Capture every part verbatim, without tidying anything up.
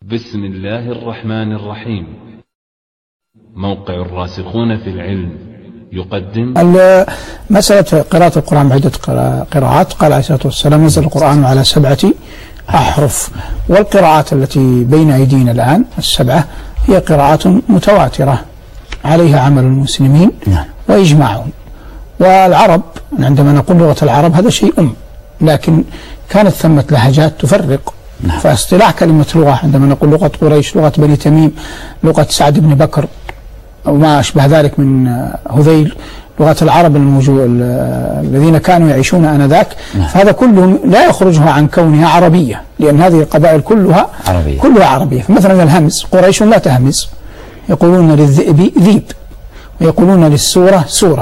بسم الله الرحمن الرحيم. موقع الراسخون في العلم يقدم مسألة قراءة القرآن بعدة قراءات. قال عليه الصلاة والسلام: نزل القرآن على سبعة أحرف. والقراءات التي بين أيدينا الآن السبعة هي قراءات متواترة عليها عمل المسلمين وإجماعهم. والعرب عندما نقول لغة العرب هذا شيء أم، لكن كانت ثمة لهجات تفرق. فاصطلاح كلمة لغة عندما نقول لغة قريش، لغة بني تميم، لغة سعد بن بكر أو ما أشبه ذلك من هذيل، لغة العرب الموجود الذين كانوا يعيشون آنذاك، فهذا كله لا يخرجها عن كونها عربية، لأن هذه القبائل كلها عربية. كلها عربية. فمثلا الهمز، قريش لا تهمز، يقولون للذئب ذيب، ويقولون للسورة سورة.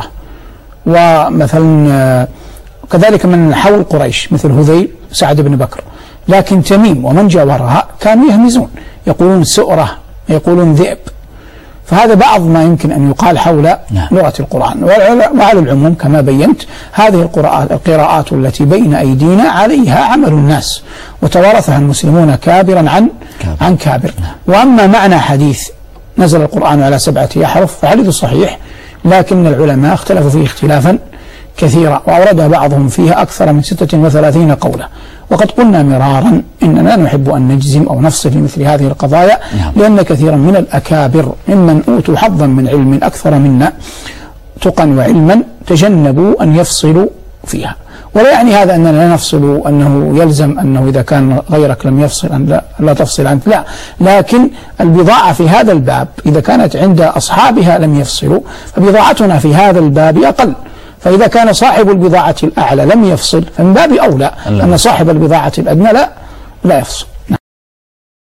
ومثلا كذلك من حول قريش مثل هذيل، سعد بن بكر. لكن تميم ومن جاورها كانوا يهمزون، يقولون سؤرة، يقولون ذئب. فهذا بعض ما يمكن أن يقال حول لغة القرآن. وعلى العموم كما بينت هذه القراءات, القراءات التي بين أيدينا عليها عمل الناس وتوارثها المسلمون كابرا عن كابر. عن كابر. وأما معنى حديث نزل القرآن على سبعة أحرف فحديث صحيح، لكن العلماء اختلفوا فيه اختلافا كثيرا، وأورد بعضهم فيها أكثر من ستة وثلاثين قولا. وقد قلنا مرارا إننا نحب أن نجزم أو نفصل في مثل هذه القضايا، لأن كثيرا من الأكابر ممن أوتوا حظا من علم أكثر منا تقا وعلما تجنبوا أن يفصلوا فيها. ولا يعني هذا أننا لا نفصل، أنه يلزم أنه إذا كان غيرك لم يفصل أن لا, لا تفصل أنت، لا. لكن البضاعة في هذا الباب إذا كانت عند أصحابها لم يفصلوا فبضاعتنا في هذا الباب أقل. فإذا كان صاحب البضاعة الأعلى لم يفصل فمن باب أولى أن صاحب البضاعة الأدنى لا لا يفصل.